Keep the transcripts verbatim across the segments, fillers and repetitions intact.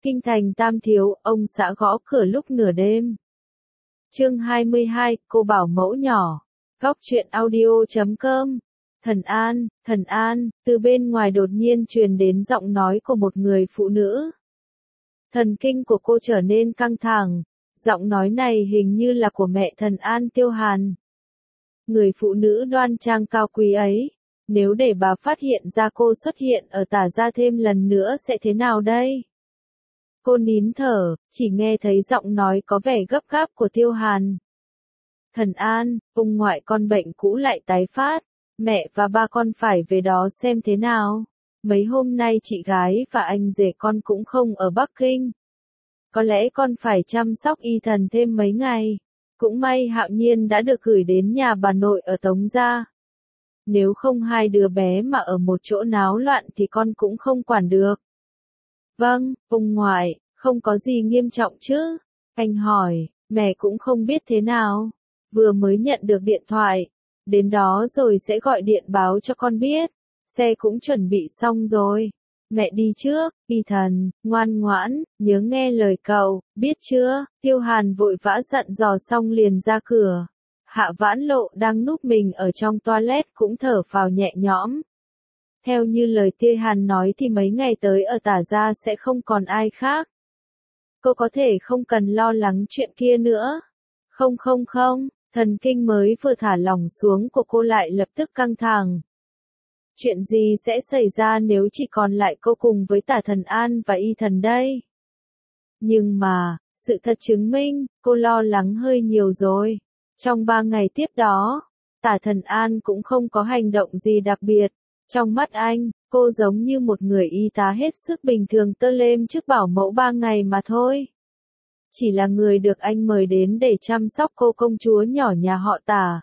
Kinh thành Tam Thiếu, ông xã gõ cửa lúc nửa đêm. Chương hai mươi hai, cô bảo mẫu nhỏ. Góc truyện audio chấm com. Thần An, Thần An, từ bên ngoài đột nhiên truyền đến giọng nói của một người phụ nữ. Thần kinh của cô trở nên căng thẳng, giọng nói này hình như là của mẹ Thần An Tiêu Hàn. Người phụ nữ đoan trang cao quý ấy, nếu để bà phát hiện ra cô xuất hiện ở Tả Gia thêm lần nữa sẽ thế nào đây? Cô nín thở, chỉ nghe thấy giọng nói có vẻ gấp gáp của Tiêu Hàn. Thần An, ông ngoại con bệnh cũ lại tái phát, mẹ và ba con phải về đó xem thế nào. Mấy hôm nay chị gái và anh rể con cũng không ở Bắc Kinh. Có lẽ con phải chăm sóc y thần thêm mấy ngày. Cũng may Hạo Nhiên đã được gửi đến nhà bà nội ở Tống Gia. Nếu không hai đứa bé mà ở một chỗ náo loạn thì con cũng không quản được. Vâng, ông ngoại, không có gì nghiêm trọng chứ? Anh hỏi, mẹ cũng không biết thế nào. Vừa mới nhận được điện thoại. Đến đó rồi sẽ gọi điện báo cho con biết. Xe cũng chuẩn bị xong rồi. Mẹ đi trước, y thần, ngoan ngoãn, nhớ nghe lời cậu, biết chưa? Tiêu Hàn vội vã dặn dò xong liền ra cửa. Hạ Vãn Lộ đang núp mình ở trong toilet cũng thở phào nhẹ nhõm. Theo như lời Tiêu Hàn nói thì mấy ngày tới ở Tả Gia sẽ không còn ai khác. Cô có thể không cần lo lắng chuyện kia nữa. Không không không, thần kinh mới vừa thả lỏng xuống của cô lại lập tức căng thẳng. Chuyện gì sẽ xảy ra nếu chỉ còn lại cô cùng với Tả Thần An và y thần đây? Nhưng mà, sự thật chứng minh, cô lo lắng hơi nhiều rồi. Trong ba ngày tiếp đó, Tả Thần An cũng không có hành động gì đặc biệt. Trong mắt anh, cô giống như một người y tá hết sức bình thường tơ lêm trước bảo mẫu ba ngày mà thôi. Chỉ là người được anh mời đến để chăm sóc cô công chúa nhỏ nhà họ Tả.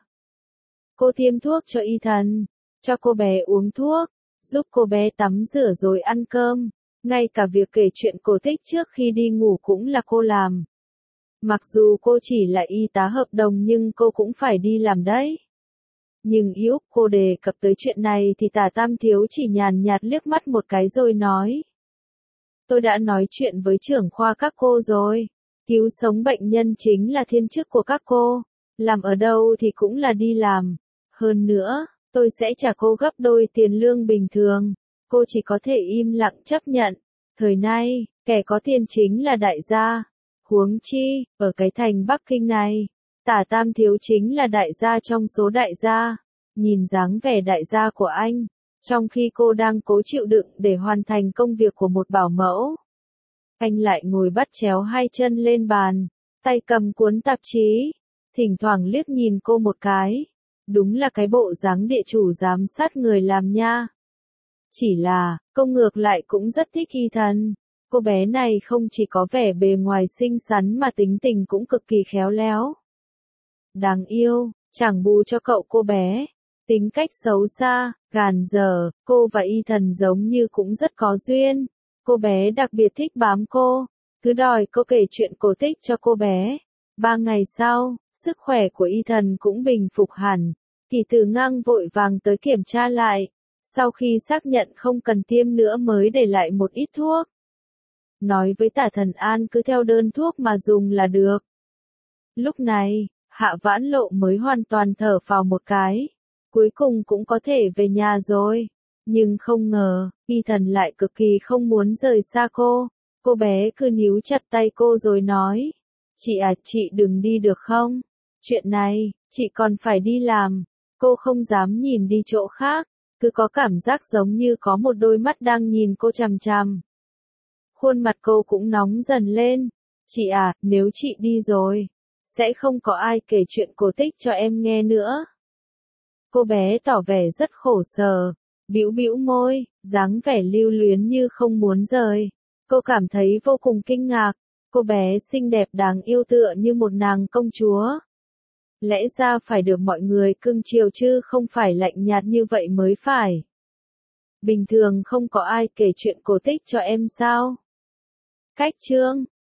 Cô tiêm thuốc cho y thần, cho cô bé uống thuốc, giúp cô bé tắm rửa rồi ăn cơm. Ngay cả việc kể chuyện cổ tích trước khi đi ngủ cũng là cô làm. Mặc dù cô chỉ là y tá hợp đồng nhưng cô cũng phải đi làm đấy. Nhưng yếu cô đề cập tới chuyện này thì Tả Tam Thiếu chỉ nhàn nhạt liếc mắt một cái rồi nói. Tôi đã nói chuyện với trưởng khoa các cô rồi. Cứu sống bệnh nhân chính là thiên chức của các cô. Làm ở đâu thì cũng là đi làm. Hơn nữa, tôi sẽ trả cô gấp đôi tiền lương bình thường. Cô chỉ có thể im lặng chấp nhận. Thời nay, kẻ có tiền chính là đại gia. Huống chi, ở cái thành Bắc Kinh này, Tả Tam Thiếu chính là đại gia trong số đại gia. Nhìn dáng vẻ đại gia của anh, trong khi cô đang cố chịu đựng để hoàn thành công việc của một bảo mẫu. Anh lại ngồi bắt chéo hai chân lên bàn, tay cầm cuốn tạp chí, thỉnh thoảng liếc nhìn cô một cái. Đúng là cái bộ dáng địa chủ giám sát người làm nha. Chỉ là, cô ngược lại cũng rất thích y thần. Cô bé này không chỉ có vẻ bề ngoài xinh xắn mà tính tình cũng cực kỳ khéo léo. Đáng yêu, chẳng bù cho cậu cô bé. Tính cách xấu xa, gàn dở, cô và y thần giống như cũng rất có duyên. Cô bé đặc biệt thích bám cô, cứ đòi cô kể chuyện cổ tích cho cô bé. Ba ngày sau, sức khỏe của y thần cũng bình phục hẳn. Kỳ Tử Ngang vội vàng tới kiểm tra lại. Sau khi xác nhận không cần tiêm nữa mới để lại một ít thuốc. Nói với Tả Thần An cứ theo đơn thuốc mà dùng là được. Lúc này, Hạ Vãn Lộ mới hoàn toàn thở phào một cái. Cuối cùng cũng có thể về nhà rồi. Nhưng không ngờ, y thần lại cực kỳ không muốn rời xa cô. Cô bé cứ níu chặt tay cô rồi nói. Chị à, chị đừng đi được không? Chuyện này, chị còn phải đi làm. Cô không dám nhìn đi chỗ khác. Cứ có cảm giác giống như có một đôi mắt đang nhìn cô chằm chằm. Khuôn mặt cô cũng nóng dần lên. Chị à, nếu chị đi rồi, sẽ không có ai kể chuyện cổ tích cho em nghe nữa. Cô bé tỏ vẻ rất khổ sở, bĩu bĩu môi, dáng vẻ lưu luyến như không muốn rời. Cô cảm thấy vô cùng kinh ngạc. Cô bé xinh đẹp đáng yêu tựa như một nàng công chúa. Lẽ ra phải được mọi người cưng chiều chứ không phải lạnh nhạt như vậy mới phải. Bình thường không có ai kể chuyện cổ tích cho em sao? Cách chương